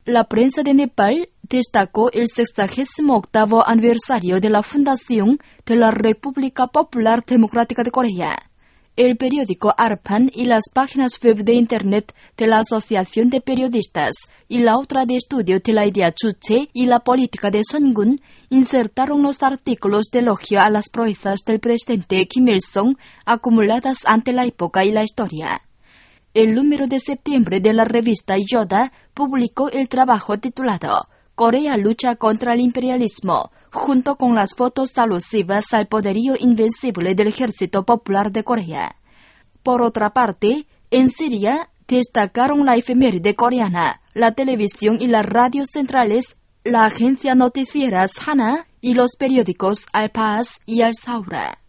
la prensa de Nepal destacó el 68º aniversario de la fundación de la República Popular Democrática de Corea. El periódico Arpan y las páginas web de Internet de la Asociación de Periodistas y la otra de estudio de la idea Juche y la política de Songun insertaron los artículos de elogio a las proezas del presidente Kim Il-sung acumuladas ante la época y la historia. El número de septiembre de la revista Yoda publicó el trabajo titulado Corea lucha contra el imperialismo, junto con las fotos alusivas al poderío invencible del Ejército Popular de Corea. Por otra parte, en Siria destacaron la efeméride coreana, la televisión y las radios centrales, la agencia noticieras Hana y los periódicos Al-Paas y Al-Saura.